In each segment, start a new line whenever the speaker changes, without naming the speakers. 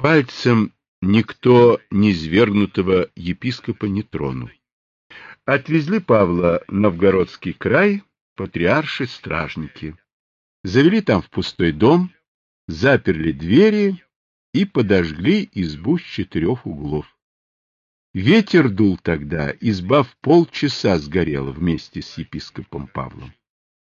Пальцем никто низвергнутого епископа не тронул. Отвезли Павла в Новгородский край патриарши-стражники. Завели там в пустой дом, заперли двери и подожгли избу с 4 углов. Ветер дул тогда, изба в полчаса сгорела вместе с епископом Павлом.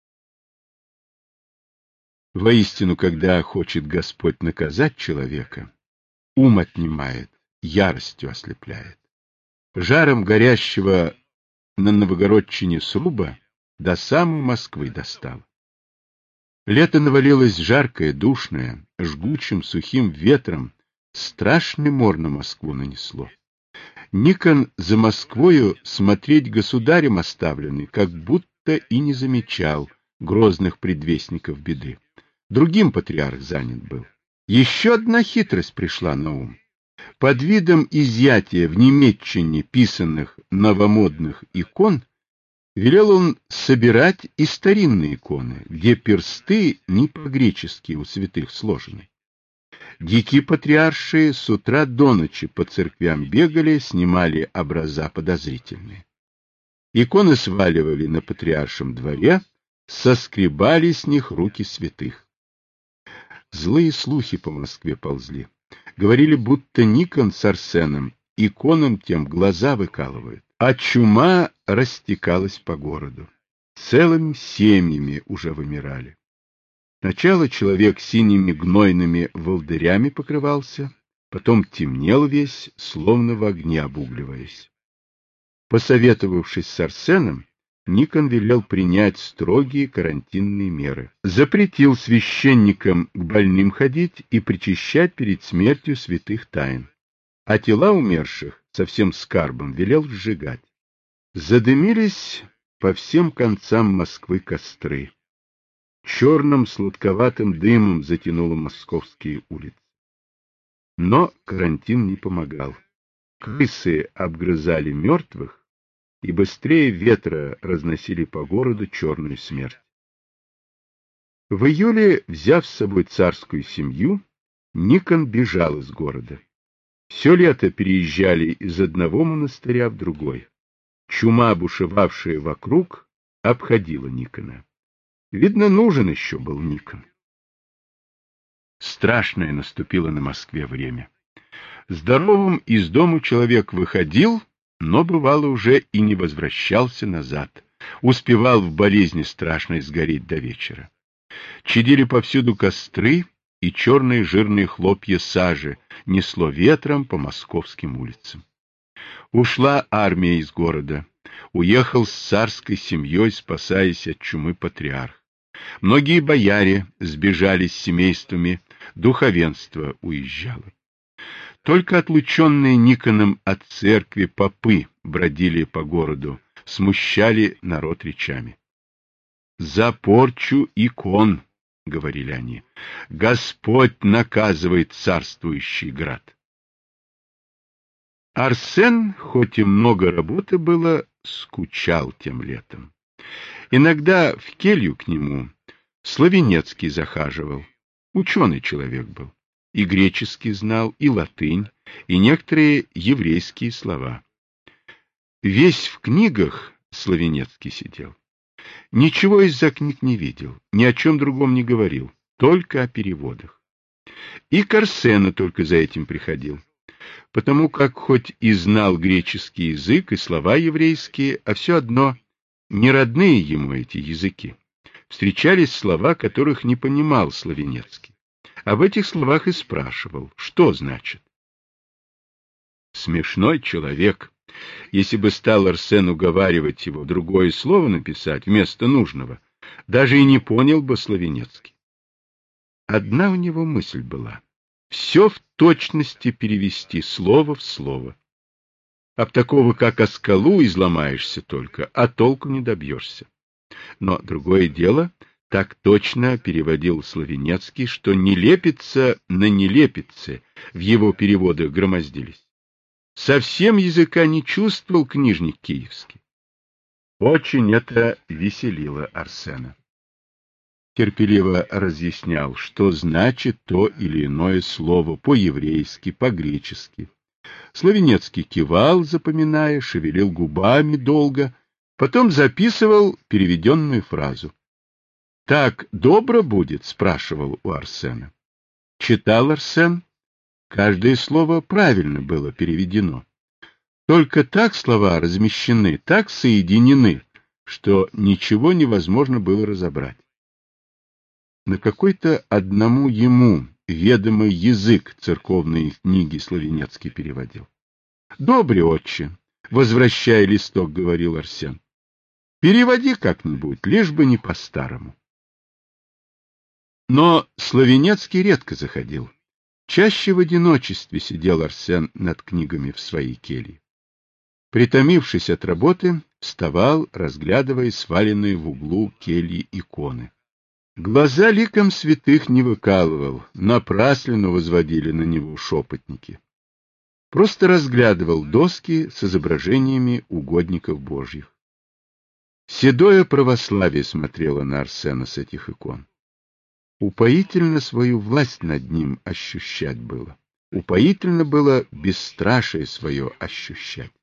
Воистину, когда хочет Господь наказать человека, ум отнимает, яростью ослепляет. Жаром горящего на Новгородчине сруба до самой Москвы достало. Лето навалилось жаркое, душное, жгучим сухим ветром, страшный мор на Москву нанесло. Никон за Москвою смотреть государем оставленный, как будто и не замечал грозных предвестников беды. Другим патриарх занят был. Еще одна хитрость пришла на ум. Под видом изъятия в немецчине писанных новомодных икон велел он собирать и старинные иконы, где персты не по-гречески у святых сложены. Дикие патриарши с утра до ночи по церквям бегали, снимали образа подозрительные. Иконы сваливали на патриаршем дворе, соскребали с них руки святых. Злые слухи по Москве ползли. Говорили, будто Никон с Арсеном иконам тем глаза выкалывают. А чума растекалась по городу. Целыми семьями уже вымирали. Сначала человек синими гнойными волдырями покрывался, потом темнел весь, словно в огне обугливаясь. Посоветовавшись с Арсеном, Никон велел принять строгие карантинные меры. Запретил священникам к больным ходить и причащать перед смертью святых тайн. А тела умерших со всем скарбом велел сжигать. Задымились по всем концам Москвы костры. Черным сладковатым дымом затянуло московские улицы. Но карантин не помогал. Крысы обгрызали мертвых, и быстрее ветра разносили по городу черную смерть. В июле, взяв с собой царскую семью, Никон бежал из города. Все лето переезжали из одного монастыря в другой. Чума, бушевавшая вокруг, обходила Никона. Видно, нужен еще был Никон. Страшное наступило на Москве время. Здоровым из дому человек выходил, но, бывало, уже и не возвращался назад. Успевал в болезни страшной сгореть до вечера. Чадили повсюду костры, и черные жирные хлопья сажи несло ветром по московским улицам. Ушла армия из города. Уехал с царской семьей, спасаясь от чумы патриарх. Многие бояре сбежали с семействами, духовенство уезжало. Только отлученные Никоном от церкви попы бродили по городу, смущали народ речами. «За порчу икон», — говорили они, — «Господь наказывает царствующий град». Арсен, хоть и много работы было, скучал тем летом. Иногда в келью к нему Славенецкий захаживал. Ученый человек был. И греческий знал, и латынь, и некоторые еврейские слова. Весь в книгах Славенецкий сидел. Ничего из-за книг не видел, ни о чем другом не говорил, только о переводах. И к Арсену только за этим приходил, потому как хоть и знал греческий язык и слова еврейские, а все одно не родные ему эти языки. Встречались слова, которых не понимал Славенецкий. А в этих словах и спрашивал, что значит. Смешной человек. Если бы стал Арсен уговаривать его другое слово написать вместо нужного, даже и не понял бы Славенецкий. Одна у него мысль была — все в точности перевести слово в слово. Об такого, как о скалу, изломаешься только, а толку не добьешься. Но другое дело, так точно переводил Славенецкий, что нелепица на нелепице в его переводах громоздились. Совсем языка не чувствовал книжник киевский. Очень это веселило Арсена. терпеливо разъяснял, что значит то или иное слово по-еврейски, по-гречески. Славенецкий кивал, запоминая, шевелил губами долго, потом записывал переведенную фразу. — Так добро будет? — спрашивал у Арсена. Читал Арсен. Каждое слово правильно было переведено. Только так слова размещены, так соединены, что ничего невозможно было разобрать. На какой-то одному ему ведомый язык церковные книги Славенецкий переводил. — Добре, отче, — возвращая листок, говорил Арсен. — Переводи как-нибудь, лишь бы не по-старому. Но Славенецкий редко заходил. Чаще в одиночестве сидел Арсен над книгами в своей келье. Притомившись от работы, вставал, разглядывая сваленные в углу кельи иконы. Глаза ликом святых не выкалывал, напраслину возводили на него шепотники. Просто разглядывал доски с изображениями угодников Божьих. Седое православие смотрело на Арсена с этих икон. Упоительно свою власть над ним ощущать было. Упоительно было бесстрашие свое ощущать.